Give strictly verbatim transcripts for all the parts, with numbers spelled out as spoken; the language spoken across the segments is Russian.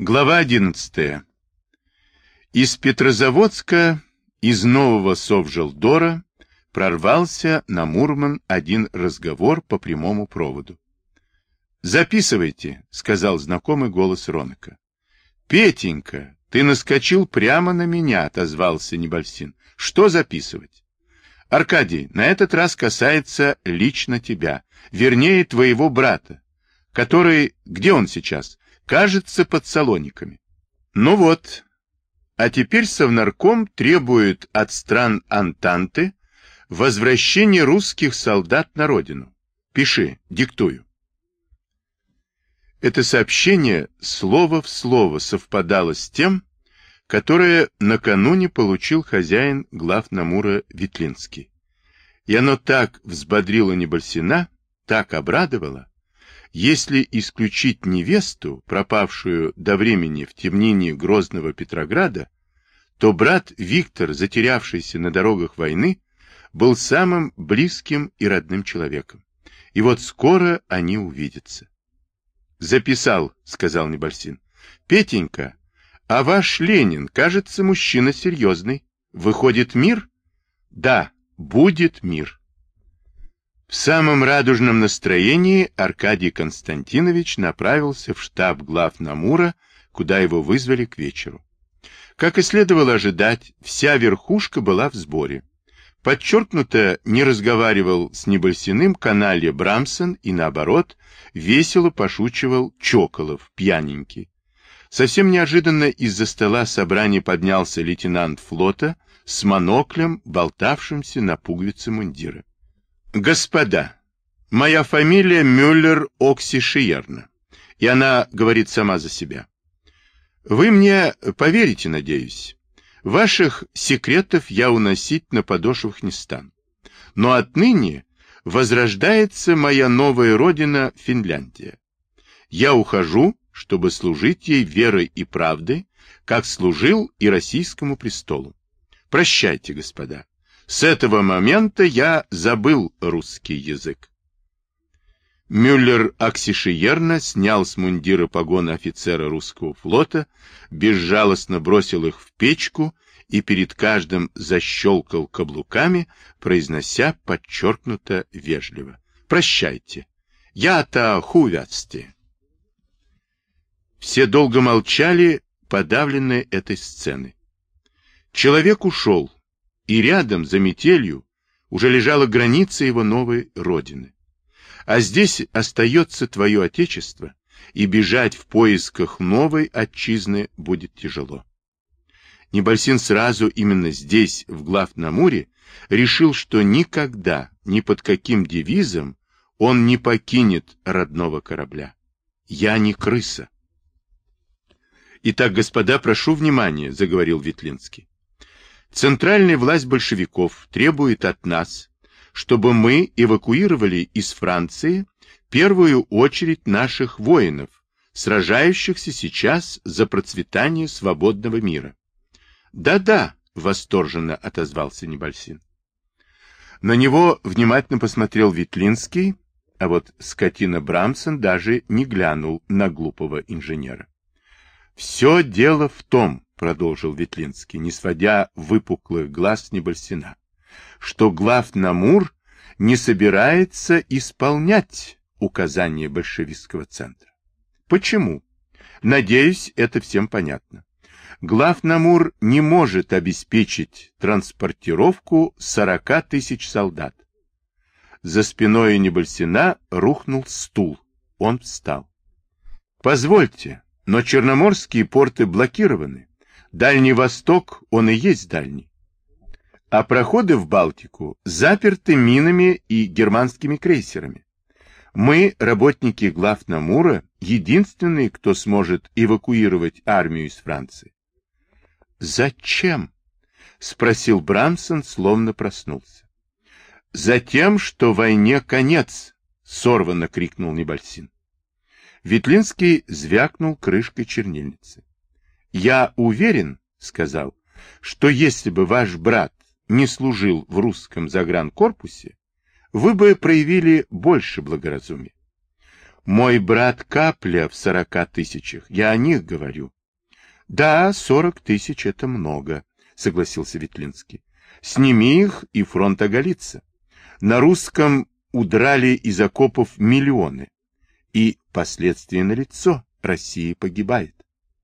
Глава одиннадцатая. Из Петрозаводска, из Нового Совжелдора, прорвался на Мурман один разговор по прямому проводу. «Записывайте», — сказал знакомый голос Роныка. «Петенька, ты наскочил прямо на меня», — отозвался Небольсин. «Что записывать?» «Аркадий, на этот раз касается лично тебя, вернее, твоего брата, который... Где он сейчас? Кажется, под Салониками». «Ну вот. А теперь Совнарком требует от стран Антанты возвращения русских солдат на родину. Пиши, диктую». Это сообщение слово в слово совпадало с тем, которое накануне получил хозяин главномура Ветлинский. И оно так взбодрило Небольсина, так обрадовало. Если исключить невесту, пропавшую до времени в темнине грозного Петрограда, то брат Виктор, затерявшийся на дорогах войны, был самым близким и родным человеком. И вот скоро они увидятся. «Записал», — сказал Небольсин. «Петенька, а ваш Ленин, кажется, мужчина серьезный. Выходит, мир?» «Да, будет мир». В самом радужном настроении Аркадий Константинович направился в штаб главномура, куда его вызвали к вечеру. Как и следовало ожидать, вся верхушка была в сборе. Подчеркнуто не разговаривал с Небольсиным каналья Брамсон и, наоборот, весело пошучивал Чоколов, пьяненький. Совсем неожиданно из-за стола собрания поднялся лейтенант флота с моноклем, болтавшимся на пуговице мундира. «Господа, моя фамилия Мюллер-Окси-Шиерна, и она говорит сама за себя. Вы мне поверите, надеюсь. Ваших секретов я уносить на подошвах не стану. Но отныне возрождается моя новая родина Финляндия. Я ухожу, чтобы служить ей верой и правдой, как служил и российскому престолу. Прощайте, господа. С этого момента я забыл русский язык». Мюллер Аксишиерна снял с мундира погоны офицера русского флота, безжалостно бросил их в печку и перед каждым защелкал каблуками, произнося подчеркнуто вежливо: «Прощайте. Я-то хувяцте». Все долго молчали, подавленные этой сценой. Человек ушел, и рядом, за метелью, уже лежала граница его новой родины. А здесь остается твое отечество, и бежать в поисках новой отчизны будет тяжело. Небольсин сразу именно здесь, в главномуре, решил, что никогда, ни под каким девизом он не покинет родного корабля. «Я не крыса». «Итак, господа, прошу внимания», — заговорил Ветлинский. «Центральная власть большевиков требует от нас, чтобы мы эвакуировали из Франции в первую очередь наших воинов, сражающихся сейчас за процветание свободного мира». «Да-да», — восторженно отозвался Небольсин. На него внимательно посмотрел Ветлинский, а вот скотина Брамсон даже не глянул на глупого инженера. «Все дело в том», — продолжил Ветлинский, не сводя выпуклых глаз с Небольсина, «что главномур не собирается исполнять указания большевистского центра. Почему? Надеюсь, это всем понятно. Главномур не может обеспечить транспортировку сорока тысяч солдат». За спиной Небольсина рухнул стул. Он встал. «Позвольте, но черноморские порты блокированы. Дальний Восток, он и есть дальний. А проходы в Балтику заперты минами и германскими крейсерами. Мы, работники главномура, единственные, кто сможет эвакуировать армию из Франции». «Зачем?» — спросил Брамсон, словно проснулся. «Затем, что войне конец», — сорванно крикнул Небольсин. Ветлинский звякнул крышкой чернильницы. «Я уверен, — сказал, — что если бы ваш брат не служил в русском загранкорпусе, вы бы проявили больше благоразумия. Мой брат Капля в сорока тысячах, я о них говорю. Да, сорок тысяч — это много, согласился Ветлинский. Сними их, и фронт оголится. На русском удрали из окопов миллионы. И последствия налицо. Россия погибает.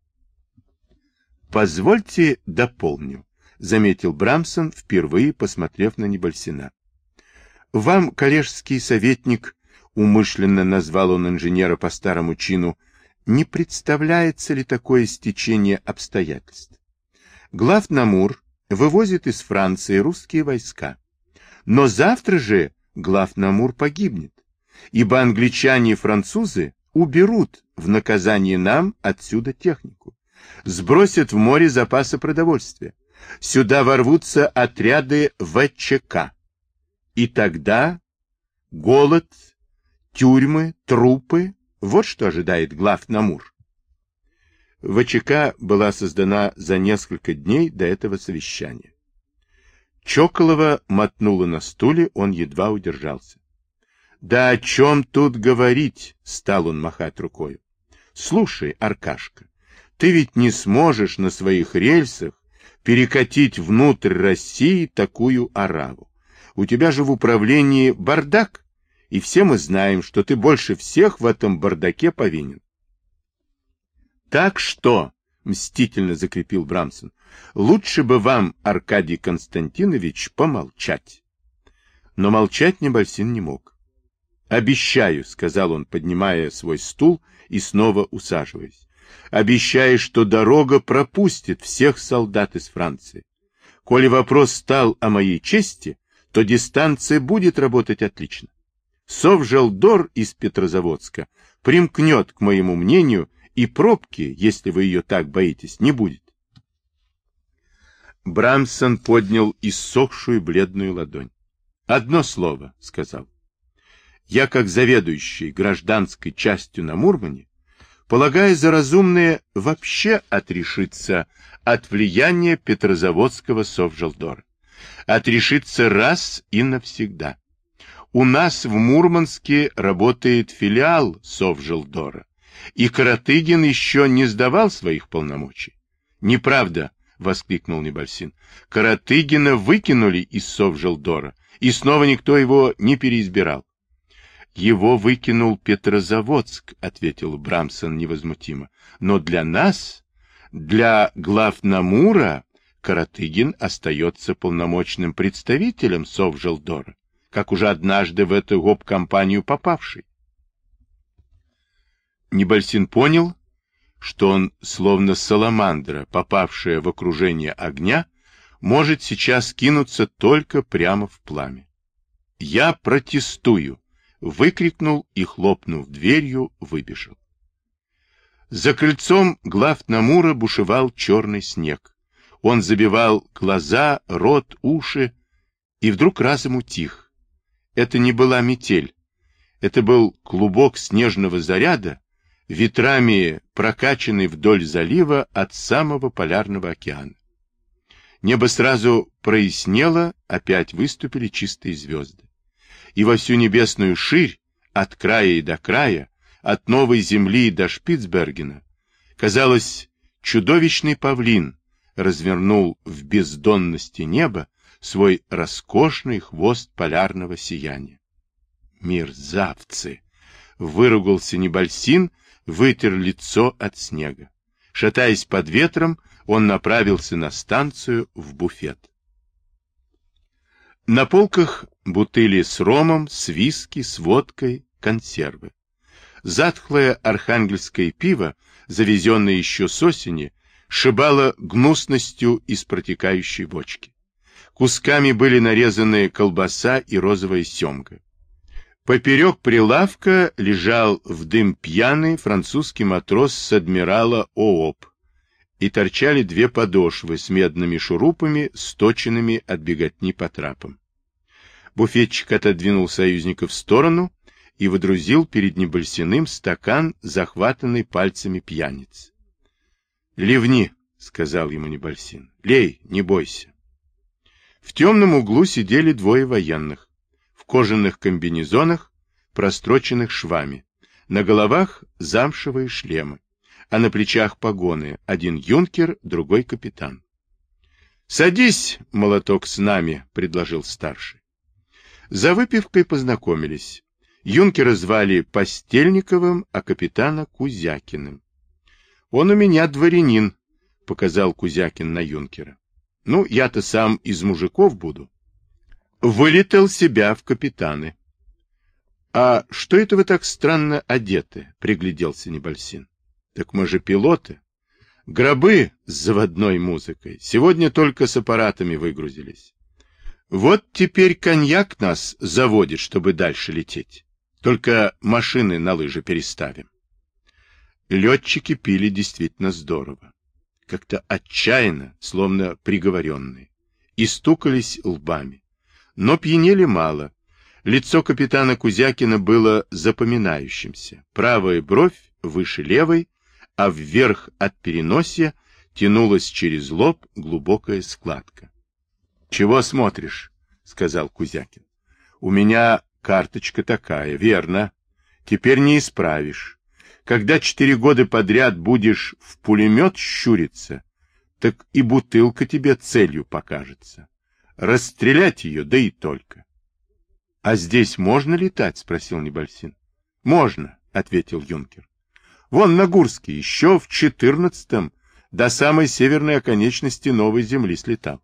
Позвольте дополню, заметил Брамсон, впервые посмотрев на Небольсина. Вам, коллежский советник, умышленно назвал он инженера по старому чину, не представляется ли такое стечение обстоятельств? Главномур вывозит из Франции русские войска, но завтра же Главномур погибнет, ибо англичане и французы уберут в наказание нам отсюда технику, сбросят в море запасы продовольствия, сюда ворвутся отряды ВЧК, и тогда голод, тюрьмы, трупы — вот что ожидает Главномур. ВЧК была создана за несколько дней до этого совещания. Чоколова мотнула на стуле, он едва удержался. Да о чем тут говорить, стал он махать рукой. Слушай, Аркашка, ты ведь не сможешь на своих рельсах перекатить внутрь России такую ораву. У тебя же в управлении бардак, и все мы знаем, что ты больше всех в этом бардаке повинен. Так что, мстительно закрепил Брамсон, лучше бы вам, Аркадий Константинович, помолчать. Но молчать Небольсин не мог. Обещаю, сказал он, поднимая свой стул и снова усаживаясь. Обещаю, что дорога пропустит всех солдат из Франции. Коли вопрос стал о моей чести, то дистанция будет работать отлично. Совжелдор из Петрозаводска примкнет к моему мнению, и пробки, если вы ее так боитесь, не будет. Брамсон поднял иссохшую бледную ладонь. Одно слово, сказал. Я, как заведующий гражданской частью на Мурмане, полагаю за разумное вообще отрешиться от влияния Петрозаводского Совжелдора. Отрешиться раз и навсегда. У нас в Мурманске работает филиал Совжелдора, и Каратыгин еще не сдавал своих полномочий. Неправда, воскликнул Небольсин. Каратыгина выкинули из Совжелдора, и снова никто его не переизбирал. Его выкинул Петрозаводск, ответил Брамсон невозмутимо. Но для нас, для Главномура, Каратыгин остается полномочным представителем Совжелдора, как уже однажды в эту гоп-компанию попавший. Небольсин понял, что он, словно саламандра, попавшая в окружение огня, может сейчас кинуться только прямо в пламя. «Я протестую!» — выкрикнул и, хлопнув дверью, выбежал. За крыльцом Главномура бушевал черный снег. Он забивал глаза, рот, уши, и вдруг разом утих. Это не была метель. Это был клубок снежного заряда, ветрами прокачанный вдоль залива от самого полярного океана. Небо сразу прояснело, опять выступили чистые звезды. И во всю небесную ширь, от края и до края, от Новой Земли до Шпицбергена, казалось, чудовищный павлин развернул в бездонности неба свой роскошный хвост полярного сияния. «Мерзавцы!» — выругался Небольсин, вытер лицо от снега. Шатаясь под ветром, он направился на станцию в буфет. На полках бутыли с ромом, с виски, с водкой, консервы. Затхлое архангельское пиво, завезенное еще с осени, шибало гнусностью из протекающей бочки. Кусками были нарезаны колбаса и розовая семга. Поперек прилавка лежал в дым пьяный французский матрос с адмирала ООП, и торчали две подошвы с медными шурупами, сточенными от беготни по трапам. Буфетчик отодвинул союзника в сторону и выдрузил перед Небольсиным стакан, захватанный пальцами пьяниц. — Ливни, — сказал ему Небольсин, — лей, не бойся. В темном углу сидели двое военных, в кожаных комбинезонах, простроченных швами. На головах замшевые шлемы, а на плечах погоны, один юнкер, другой капитан. «Садись, молоток, с нами», — предложил старший. За выпивкой познакомились. Юнкера звали Постельниковым, а капитана Кузякиным. «Он у меня дворянин», — показал Кузякин на юнкера. «Ну, я-то сам из мужиков буду». Вылетел себя в капитаны. «А что это вы так странно одеты?» — пригляделся Небольсин. «Так мы же пилоты. Гробы с заводной музыкой. Сегодня только с аппаратами выгрузились. Вот теперь коньяк нас заводит, чтобы дальше лететь. Только машины на лыжи переставим». Летчики пили действительно здорово. Как-то отчаянно, словно приговоренные. И стукались лбами. Но пьянели мало. Лицо капитана Кузякина было запоминающимся. Правая бровь выше левой, а вверх от переносия тянулась через лоб глубокая складка. — Чего смотришь? — сказал Кузякин. — У меня карточка такая, верно. Теперь не исправишь. Когда четыре года подряд будешь в пулемет щуриться, так и бутылка тебе целью покажется. Расстрелять ее, да и только. — А здесь можно летать? — спросил Небольсин. — Можно, — ответил юнкер. — Вон на Гурске еще в четырнадцатом до самой северной оконечности Новой Земли слетал.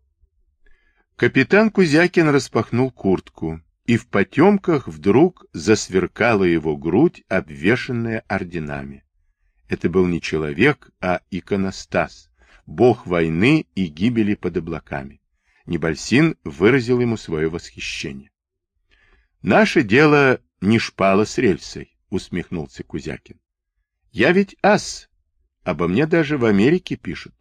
Капитан Кузякин распахнул куртку, и в потемках вдруг засверкала его грудь, обвешанная орденами. Это был не человек, а иконостас, бог войны и гибели под облаками. Небольсин выразил ему свое восхищение. — Наше дело не шпала с рельсой, — усмехнулся Кузякин. — Я ведь ас, обо мне даже в Америке пишут.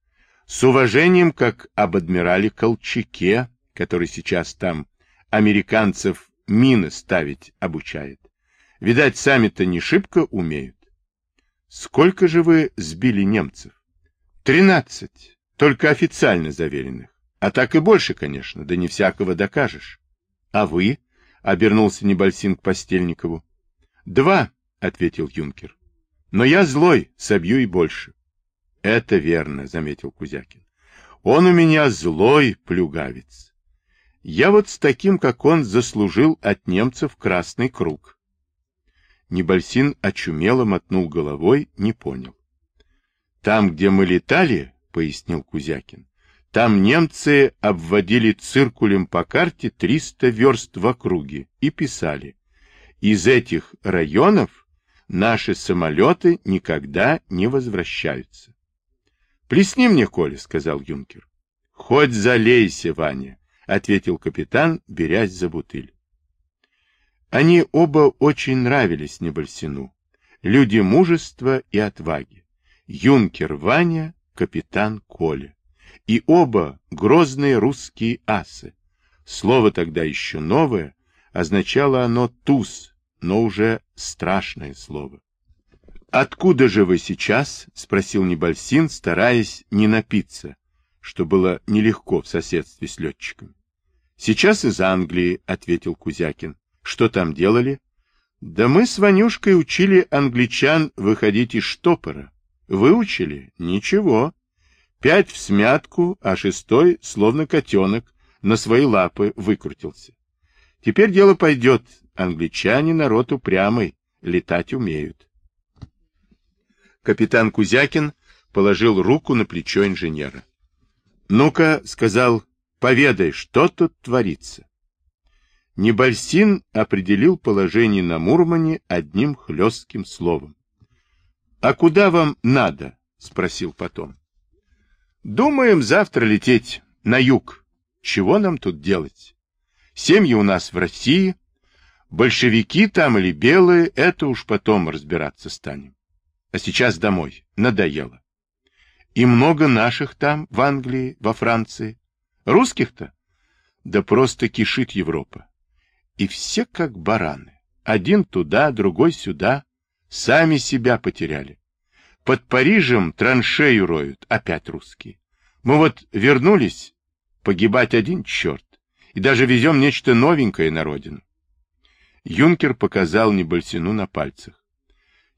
С уважением, как об адмирале Колчаке, который сейчас там американцев мины ставить обучает. Видать, сами-то не шибко умеют. Сколько же вы сбили немцев? Тринадцать, только официально заверенных. А так и больше, конечно, да не всякого докажешь. А вы? — обернулся Небольсин к Постельникову. Два, — ответил юнкер. Но я злой, собью и больше. Это верно, — заметил Кузякин. Он у меня злой плюгавец. Я вот с таким, как он, заслужил от немцев Красный Круг. Небольсин очумело мотнул головой, не понял. Там, где мы летали, — пояснил Кузякин, — там немцы обводили циркулем по карте триста верст в округе и писали: из этих районов наши самолеты никогда не возвращаются. — Плесни мне, Коля, — сказал юнкер. — Хоть залейся, Ваня, — ответил капитан, берясь за бутыль. Они оба очень нравились Небольсину. Люди мужества и отваги. Юнкер Ваня, капитан Коля. И оба грозные русские асы. Слово тогда еще новое, означало оно туз, но уже страшное слово. «Откуда же вы сейчас?» — спросил Небольсин, стараясь не напиться, что было нелегко в соседстве с летчиками. «Сейчас из Англии», — ответил Кузякин. «Что там делали?» «Да мы с Ванюшкой учили англичан выходить из штопора». «Выучили? Ничего. Пять в смятку, а шестой, словно котенок, на свои лапы выкрутился. Теперь дело пойдет. Англичане народ упрямый, летать умеют». Капитан Кузякин положил руку на плечо инженера. «Ну-ка, — сказал, — поведай, что тут творится». Небольсин определил положение на Мурмане одним хлестким словом. «А куда вам надо?» — спросил потом. «Думаем завтра лететь на юг. Чего нам тут делать? Семьи у нас в России. Большевики там или белые, это уж потом разбираться станем. А сейчас домой. Надоело. И много наших там, в Англии, во Франции. Русских-то? Да просто кишит Европа. И все как бараны. Один туда, другой сюда. Сами себя потеряли. Под Парижем траншею роют, опять русские. Мы вот вернулись, погибать один черт. И даже везем нечто новенькое на родину. Юнкер показал Небольсину на пальцах.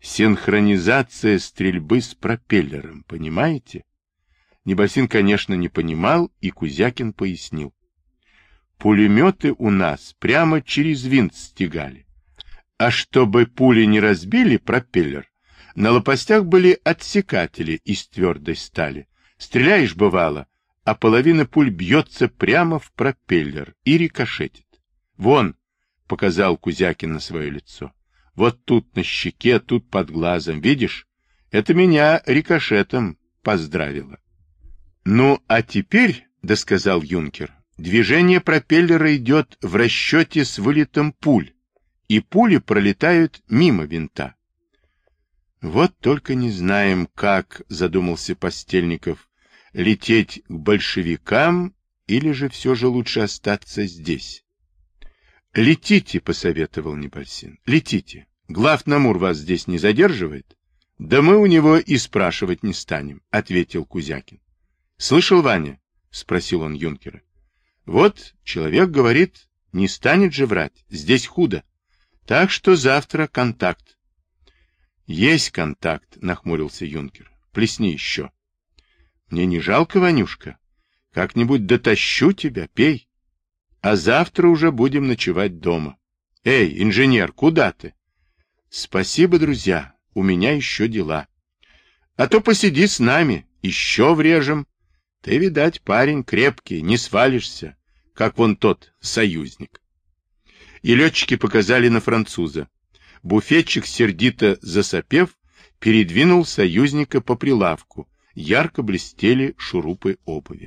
Синхронизация стрельбы с пропеллером, понимаете? Небольсин, конечно, не понимал, и Кузякин пояснил. Пулеметы у нас прямо через винт стегали. А чтобы пули не разбили пропеллер, на лопастях были отсекатели из твердой стали. Стреляешь, бывало, а половина пуль бьется прямо в пропеллер и рикошетит. Вон, — показал Кузякин на свое лицо, — вот тут на щеке, тут под глазом, видишь? Это меня рикошетом поздравило. Ну, а теперь, — досказал юнкер, — движение пропеллера идет в расчете с вылетом пуль, и пули пролетают мимо винта. Вот только не знаем, как, — задумался Постельников, — лететь к большевикам или же все же лучше остаться здесь. — Летите, — посоветовал Небольсин, — летите. Главномур вас здесь не задерживает? — Да мы у него и спрашивать не станем, — ответил Кузякин. — Слышал, Ваня? — спросил он юнкера. — Вот человек говорит, не станет же врать, здесь худо. Так что завтра контакт. — Есть контакт, — нахмурился юнкер. — Плесни еще. — Мне не жалко, Ванюшка. Как-нибудь дотащу тебя, пей. А завтра уже будем ночевать дома. Эй, инженер, куда ты? — Спасибо, друзья, у меня еще дела. А то посиди с нами, еще врежем. Ты, видать, парень крепкий, не свалишься, как вон тот союзник. И летчики показали на француза. Буфетчик, сердито засопев, передвинул союзника по прилавку. Ярко блестели шурупы обуви.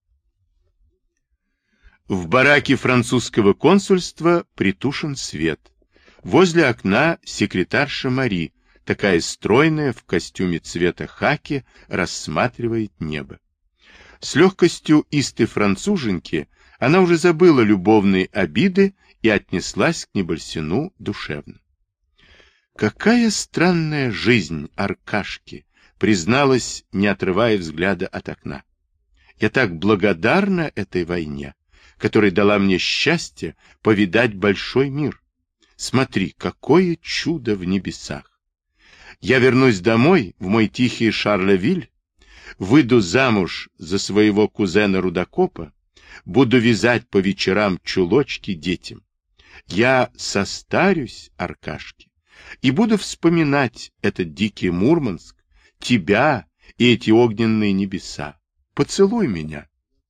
В бараке французского консульства притушен свет. Возле окна секретарша Мари, такая стройная, в костюме цвета хаки, рассматривает небо. С легкостью истой француженки она уже забыла любовные обиды и отнеслась к Небольсину душевно. «Какая странная жизнь Аркашки!» — призналась, не отрывая взгляда от окна. «Я так благодарна этой войне, которая дала мне счастье повидать большой мир. Смотри, какое чудо в небесах! Я вернусь домой, в мой тихий Шарлевиль, выйду замуж за своего кузена Рудокопа, буду вязать по вечерам чулочки детям. Я состарюсь, Аркашки, и буду вспоминать этот дикий Мурманск, тебя и эти огненные небеса. Поцелуй меня».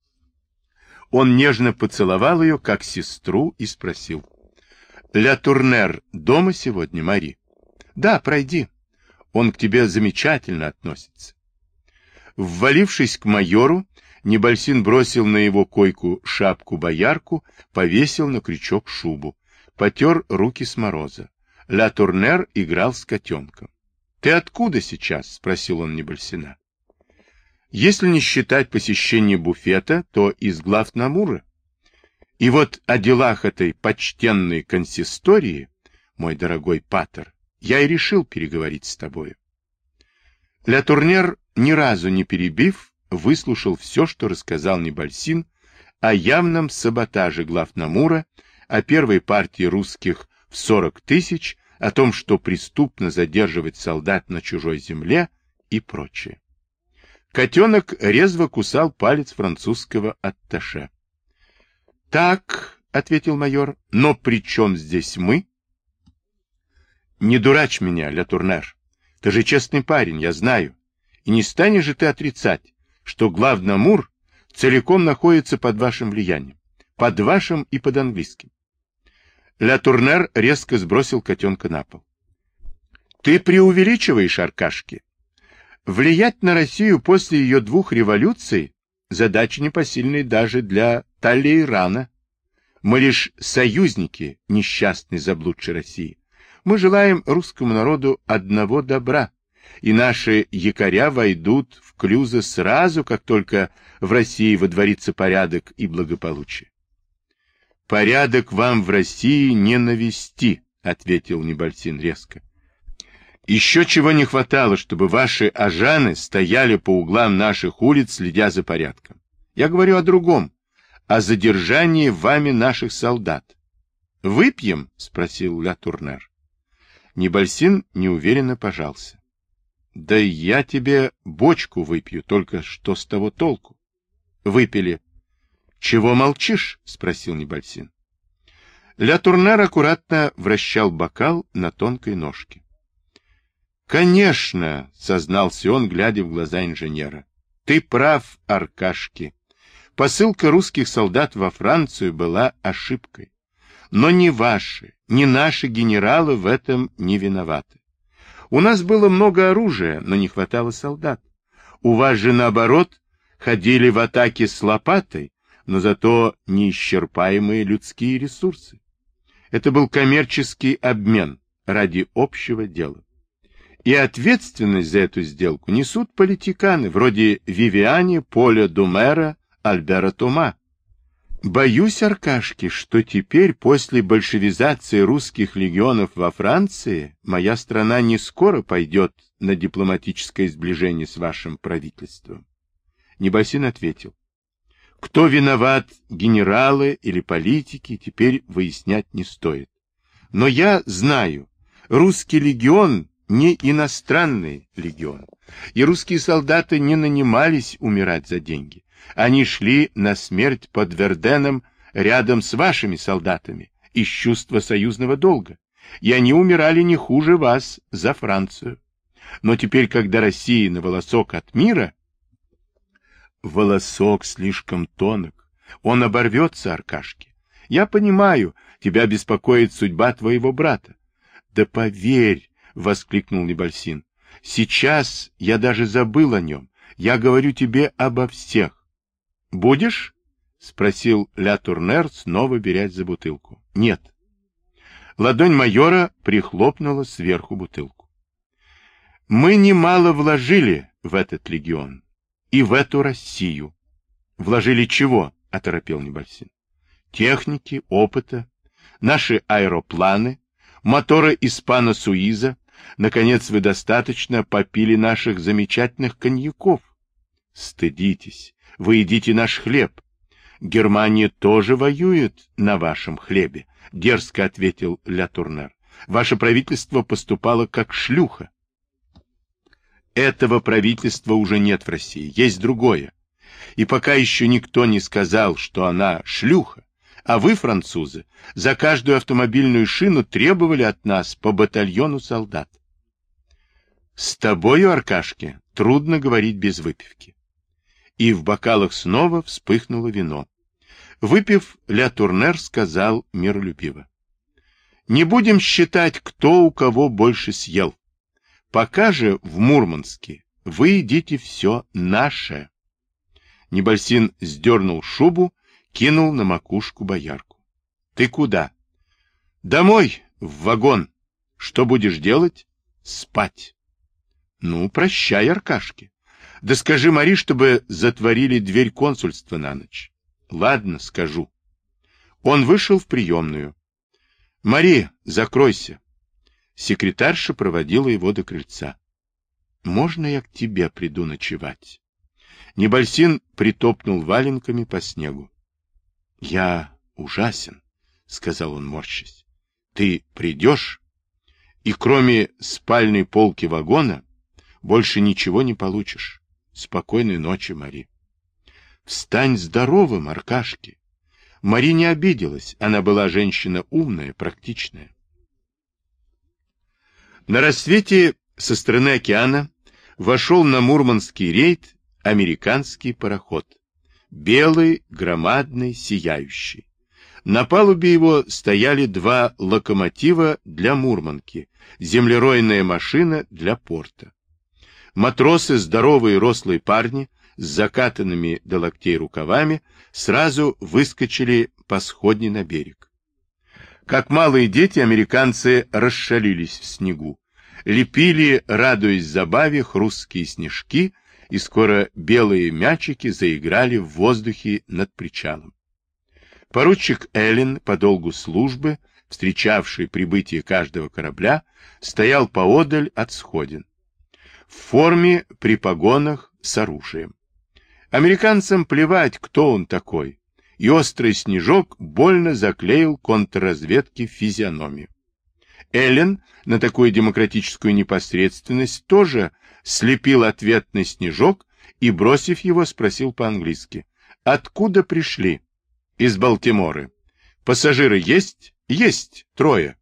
Он нежно поцеловал ее, как сестру, и спросил. — Ля Турнер дома сегодня, Мари? — Да, пройди. Он к тебе замечательно относится. Ввалившись к майору, Небольсин бросил на его койку шапку-боярку, повесил на крючок шубу, потер руки с мороза. Ля Турнер играл с котенком. — Ты откуда сейчас? — спросил он Небольсина. Если не считать посещение буфета, то из главномура. И вот о делах этой почтенной консистории, мой дорогой патер, я и решил переговорить с тобою. Ля Турнер, ни разу не перебив, выслушал все, что рассказал Небольсин о явном саботаже главномура, о первой партии русских в сорок тысяч, о том, что преступно задерживать солдат на чужой земле и прочее. Котенок резво кусал палец французского атташе. — Так, — ответил майор, — но при чем здесь мы? — Не дурачь меня, Ля Турнер. Ты же честный парень, я знаю. И не станешь же ты отрицать, что главномур целиком находится под вашим влиянием. Под вашим и под английским. Ля Турнер резко сбросил котенка на пол. — Ты преувеличиваешь, Аркашки. Влиять на Россию после ее двух революций – задача непосильная даже для Таллейрана. Мы лишь союзники несчастной заблудшей России. Мы желаем русскому народу одного добра, и наши якоря войдут в клюзы сразу, как только в России водворится порядок и благополучие. «Порядок вам в России не навести», — ответил Небольсин резко. Еще чего не хватало, чтобы ваши ажаны стояли по углам наших улиц, следя за порядком. Я говорю о другом, о задержании вами наших солдат. — Выпьем? — спросил Ля Турнер. Небольсин неуверенно пожался. Да я тебе бочку выпью, только что с того толку? Выпили. Чего молчишь? Спросил Небольсин. Ля Турнер аккуратно вращал бокал на тонкой ножке. Конечно, сознался он, глядя в глаза инженера. Ты прав, Аркашки. Посылка русских солдат во Францию была ошибкой. Но ни ваши, ни наши генералы в этом не виноваты. У нас было много оружия, но не хватало солдат. У вас же, наоборот, ходили в атаке с лопатой, но зато неисчерпаемые людские ресурсы. Это был коммерческий обмен ради общего дела. И ответственность за эту сделку несут политиканы, вроде Вивиани, Поля Думера, Альбера Тома. Боюсь, Аркашки, что теперь, после большевизации русских легионов во Франции, моя страна не скоро пойдет на дипломатическое сближение с вашим правительством. Небольсин ответил. Кто виноват, генералы или политики, теперь выяснять не стоит. Но я знаю, русский легион не иностранный легион, и русские солдаты не нанимались умирать за деньги. Они шли на смерть под Верденом рядом с вашими солдатами из чувства союзного долга, и они умирали не хуже вас за Францию. Но теперь, когда Россия на волосок от мира, волосок слишком тонок, он оборвется, Аркашки. Я понимаю, тебя беспокоит судьба твоего брата. Да поверь, — воскликнул Небольсин, — сейчас я даже забыл о нем. Я говорю тебе обо всех. Будешь? — спросил Ля Турнер, снова берясь за бутылку. — Нет. Ладонь майора прихлопнула сверху бутылку. — Мы немало вложили в этот легион и в эту Россию. — Вложили чего? — оторопел Небольсин. — Техники, опыта, наши аэропланы, моторы Испано-Суиза. Наконец, вы достаточно попили наших замечательных коньяков. Стыдитесь. Вы едите наш хлеб. Германия тоже воюет на вашем хлебе, — дерзко ответил Ля Турнер. Ваше правительство поступало как шлюха. Этого правительства уже нет в России, есть другое. И пока еще никто не сказал, что она шлюха, а вы, французы, за каждую автомобильную шину требовали от нас по батальону солдат. С тобою, Аркашке, трудно говорить без выпивки. И в бокалах снова вспыхнуло вино. Выпив, Ля Турнер сказал миролюбиво. Не будем считать, кто у кого больше съел. Пока же в Мурманске вы едите все наше. Небольсин сдернул шубу, кинул на макушку боярку. Ты куда? Домой, в вагон. Что будешь делать? Спать. Ну, прощай, Аркашки. Да скажи Мари, чтобы затворили дверь консульства на ночь. Ладно, скажу. Он вышел в приемную. Мари, закройся. Секретарша проводила его до крыльца. Можно я к тебе приду ночевать? Небольсин притопнул валенками по снегу. Я ужасен, сказал он, морщась. Ты придешь, и кроме спальной полки вагона больше ничего не получишь. Спокойной ночи, Мари. Встань здоровым, Аркашки. Мари не обиделась, она была женщина умная, практичная. На рассвете со стороны океана вошел на мурманский рейд американский пароход. Белый, громадный, сияющий. На палубе его стояли два локомотива для Мурманки, землеройная машина для порта. Матросы, здоровые рослые парни, с закатанными до локтей рукавами, сразу выскочили по сходне на берег. Как малые дети, американцы расшалились в снегу, лепили, радуясь забаве, хрусткие снежки, и скоро белые мячики заиграли в воздухе над причалом. Поручик Эллен, по долгу службы, встречавший прибытие каждого корабля, стоял поодаль от сходин. В форме, при погонах, с оружием. Американцам плевать, кто он такой, и острый снежок больно заклеил контрразведке физиономию. Эллен на такую демократическую непосредственность тоже слепил ответный снежок и, бросив его, спросил по-английски: «Откуда пришли?» «Из Балтимора». «Пассажиры есть?» «Есть, трое».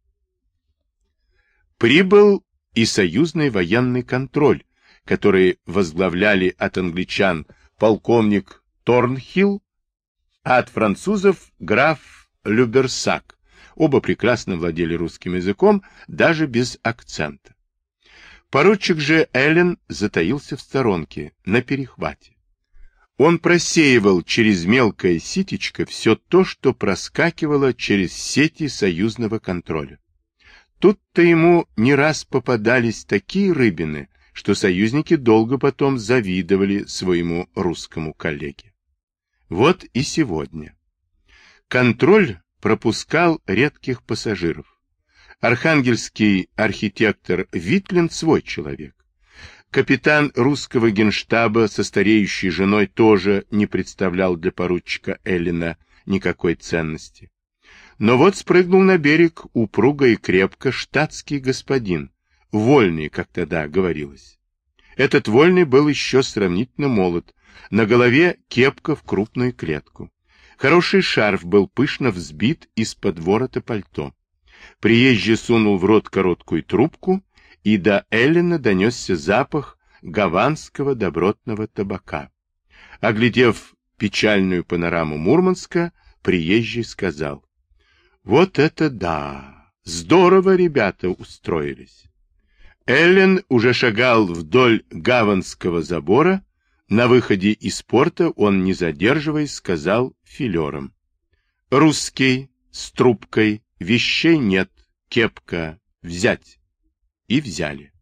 Прибыл и союзный военный контроль, который возглавляли от англичан полковник Торнхилл, а от французов граф Люберсак. Оба прекрасно владели русским языком, даже без акцента. Поручик же Эллен затаился в сторонке, на перехвате. Он просеивал через мелкое ситечко все то, что проскакивало через сети союзного контроля. Тут-то ему не раз попадались такие рыбины, что союзники долго потом завидовали своему русскому коллеге. Вот и сегодня. Контроль пропускал редких пассажиров. Архангельский архитектор Витлин свой человек. Капитан русского генштаба со стареющей женой тоже не представлял для поручика Эллена никакой ценности. Но вот спрыгнул на берег упруго и крепко штатский господин, вольный, как тогда говорилось. Этот вольный был еще сравнительно молод, на голове кепка в крупную клетку. Хороший шарф был пышно взбит из-под ворота пальто. Приезжий сунул в рот короткую трубку, и до Эллена донесся запах гаванского добротного табака. Оглядев печальную панораму Мурманска, приезжий сказал: «Вот это да! Здорово ребята устроились!» Эллен уже шагал вдоль гаванского забора. На выходе из порта он, не задерживаясь, сказал филерам: «Русский, с трубкой, вещей нет, кепка, взять». И взяли.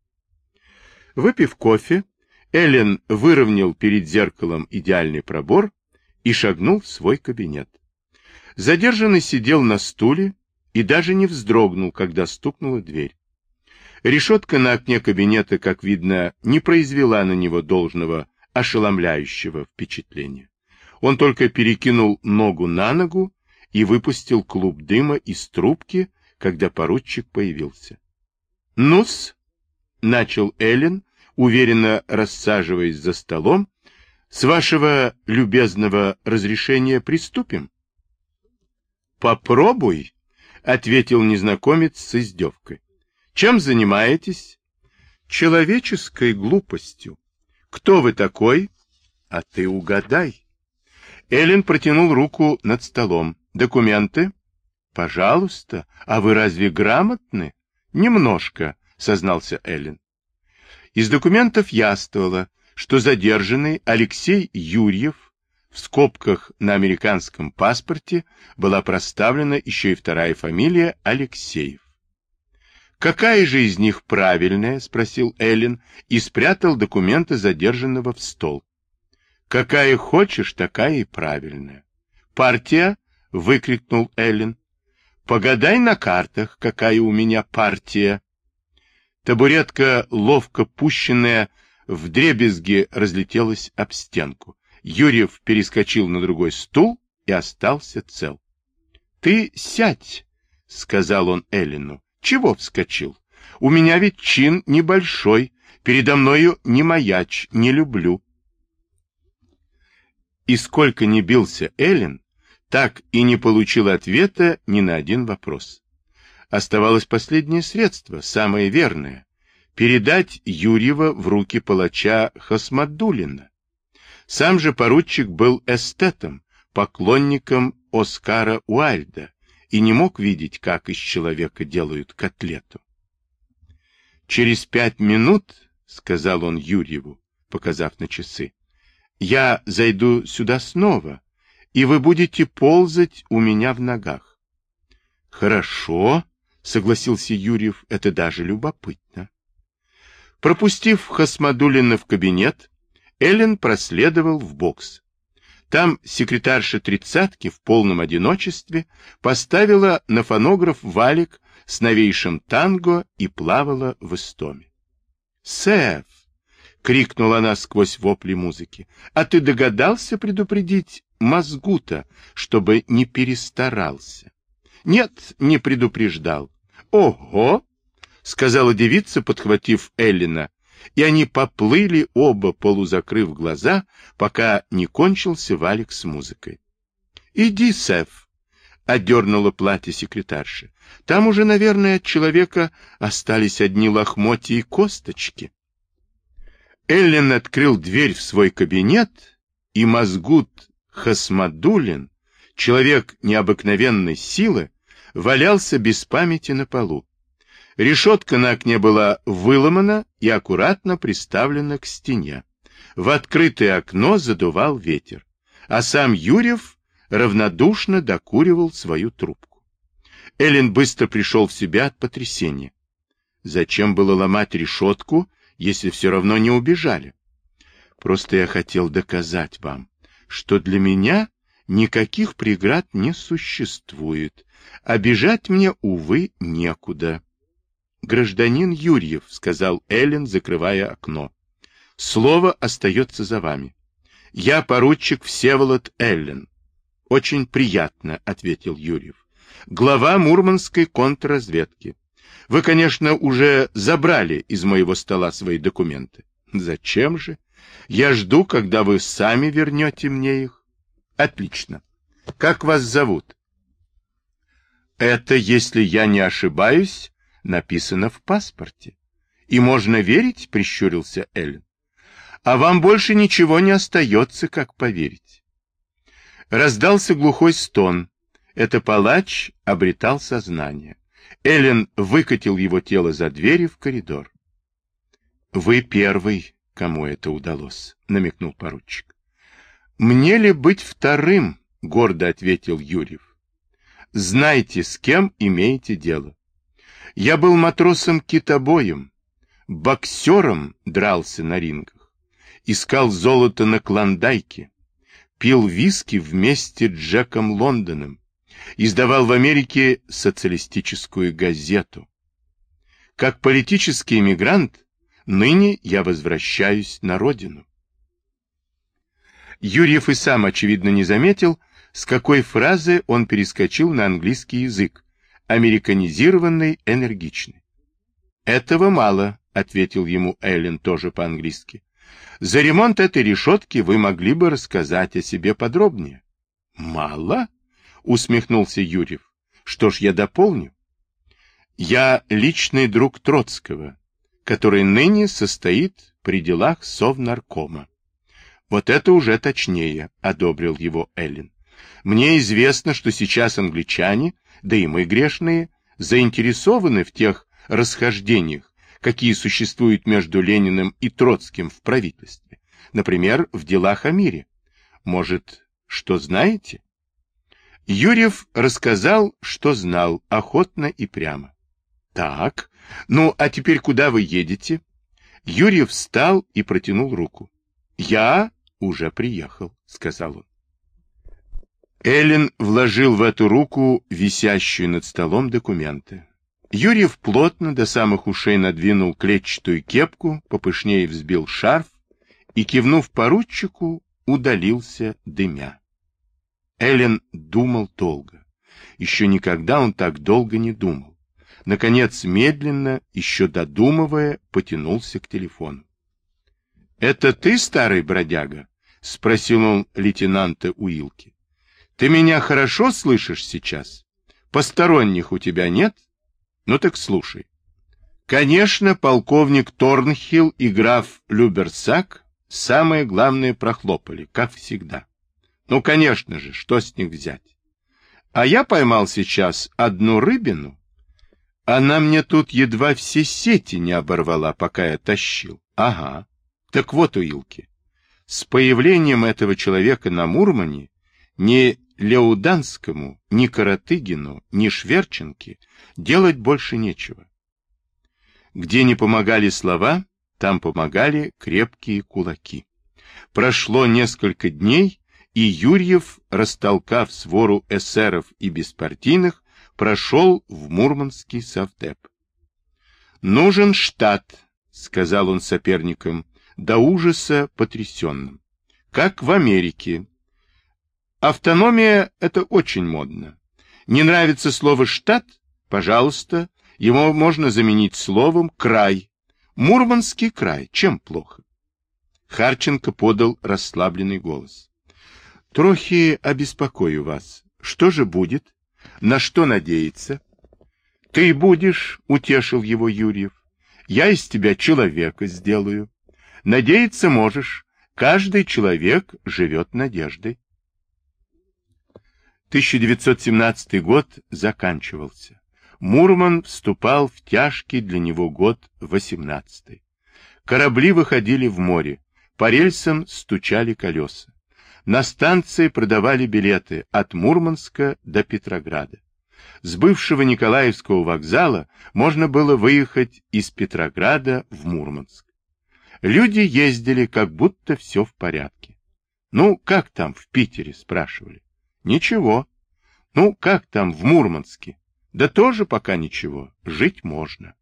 Выпив кофе, Эллен выровнял перед зеркалом идеальный пробор и шагнул в свой кабинет. Задержанный сидел на стуле и даже не вздрогнул, когда стукнула дверь. Решетка на окне кабинета, как видно, не произвела на него должного ошеломляющего впечатления. Он только перекинул ногу на ногу и выпустил клуб дыма из трубки, когда поручик появился. «Ну-с», — начал Эллен, уверенно рассаживаясь за столом, — «с вашего любезного разрешения приступим?» «Попробуй», — ответил незнакомец с издевкой. «Чем занимаетесь?» «Человеческой глупостью». «Кто вы такой?» «А ты угадай». Эллен протянул руку над столом. «Документы?» «Пожалуйста. А вы разве грамотны?» «Немножко», — сознался Эллен. Из документов яствовало, что задержанный Алексей Юрьев, в скобках на американском паспорте была проставлена еще и вторая фамилия Алексеев. «Какая же из них правильная?» — спросил Эллен и спрятал документы задержанного в стол. «Какая хочешь, такая и правильная». «Партия?» — выкрикнул Эллен. «Погадай на картах, какая у меня партия». Табуретка, ловко пущенная вдребезги, разлетелась об стенку. Юрьев перескочил на другой стул и остался цел. «Ты сядь», — сказал он Эллену. «Чего вскочил? У меня ведь чин небольшой, передо мною не маячь, не люблю». И сколько ни бился Эллен, так и не получил ответа ни на один вопрос. Оставалось последнее средство, самое верное — передать Юрьева в руки палача Хасмадуллина. Сам же поручик был эстетом, поклонником Оскара Уайльда, и не мог видеть, как из человека делают котлету. «Через пять минут, — сказал он Юрьеву, показав на часы, — я зайду сюда снова, и вы будете ползать у меня в ногах». «Хорошо, — согласился Юрьев, — это даже любопытно». Пропустив Хасмадуллина в кабинет, Эллен проследовал в бокс. Там секретарша тридцатки в полном одиночестве поставила на фонограф валик с новейшим танго и плавала в истоме. «Сэф!» — крикнула она сквозь вопли музыки. «А ты догадался предупредить Мазгута, чтобы не перестарался?» «Нет, не предупреждал». «Ого!» сказала девица, подхватив Эллина, и они поплыли оба, полузакрыв глаза, пока не кончился валик с музыкой. — Иди, Сэф, — одернула платье секретарши. — Там уже, наверное, от человека остались одни лохмотья и косточки. Эллин открыл дверь в свой кабинет, и Мазгут Хасмадуллин, человек необыкновенной силы, валялся без памяти на полу. Решетка на окне была выломана и аккуратно приставлена к стене. В открытое окно задувал ветер, а сам Юрьев равнодушно докуривал свою трубку. Эллин быстро пришел в себя от потрясения. Зачем было ломать решетку, если все равно не убежали? Просто я хотел доказать вам, что для меня никаких преград не существует, а бежать мне, увы, некуда. Гражданин Юрьев, — сказал Эллин, закрывая окно, — слово остается за вами. Я поручик Всеволод Эллин. Очень приятно, — ответил Юрьев. Глава Мурманской контрразведки. Вы, конечно, уже забрали из моего стола свои документы. Зачем же? Я жду, когда вы сами вернете мне их. Отлично. Как вас зовут? Это, если я не ошибаюсь, написано в паспорте. И можно верить, — прищурился Эллин. А вам больше ничего не остается, как поверить. Раздался глухой стон. Это палач обретал сознание. Эллин выкатил его тело за двери в коридор. — Вы первый, кому это удалось, — намекнул поручик. — Мне ли быть вторым, — гордо ответил Юрьев. — Знайте, с кем имеете дело. Я был матросом-китобоем, боксером дрался на рингах, искал золото на Клондайке, пил виски вместе с Джеком Лондоном, издавал в Америке социалистическую газету. Как политический эмигрант, ныне я возвращаюсь на родину. Юрьев и сам, очевидно, не заметил, с какой фразы он перескочил на английский язык, американизированный, энергичный. «Этого мало», — ответил ему Эллин тоже по-английски. «За ремонт этой решетки вы могли бы рассказать о себе подробнее». «Мало?» — усмехнулся Юрьев. «Что ж, я дополню. Я личный друг Троцкого, который ныне состоит при делах Совнаркома». «Вот это уже точнее», — одобрил его Эллин. «Мне известно, что сейчас англичане, да и мы грешные, заинтересованы в тех расхождениях, какие существуют между Лениным и Троцким в правительстве, например, в делах о мире. Может, что знаете?» Юрьев рассказал, что знал, охотно и прямо. «Так, ну, а теперь куда вы едете?» Юрьев встал и протянул руку. «Я уже приехал», — сказал он. Эллин вложил в эту руку висящую над столом документы. Юрьев плотно до самых ушей надвинул клетчатую кепку, попышнее взбил шарф и, кивнув поручику, удалился дымя. Эллин думал долго. Еще никогда он так долго не думал. Наконец, медленно, еще додумывая, потянулся к телефону. — Это ты, старый бродяга? — спросил он лейтенанта Уилки. — Ты меня хорошо слышишь сейчас? Посторонних у тебя нет? Ну так слушай. Конечно, полковник Торнхилл и граф Люберсак самое главное прохлопали, как всегда. Ну, конечно же, что с них взять? А я поймал сейчас одну рыбину. Она мне тут едва все сети не оборвала, пока я тащил. Ага. Так вот, Уилки, с появлением этого человека на Мурмане ни Леуданскому, ни Каратыгину, ни Шверченке делать больше нечего. Где не помогали слова, там помогали крепкие кулаки. Прошло несколько дней, и Юрьев, растолкав свору эсеров и беспартийных, прошел в Мурманский совдеп. «Нужен штат», — сказал он соперникам, до ужаса потрясенным. «Как в Америке. Автономия — это очень модно. Не нравится слово «штат»? Пожалуйста, Его можно заменить словом «край». Мурманский край. Чем плохо? Харченко подал расслабленный голос. Трохи обеспокою вас. Что же будет? На что надеяться? Ты будешь, утешил его Юрьев. Я из тебя человека сделаю. Надеяться можешь. Каждый человек живет надеждой. тысяча девятьсот семнадцатый год заканчивался. Мурман вступал в тяжкий для него год восемнадцатый. Корабли выходили в море, по рельсам стучали колеса. На станции продавали билеты от Мурманска до Петрограда. С бывшего Николаевского вокзала можно было выехать из Петрограда в Мурманск. Люди ездили, как будто все в порядке. Ну, как там в Питере, спрашивали. Ничего. Ну, как там в Мурманске? Да тоже пока ничего, жить можно.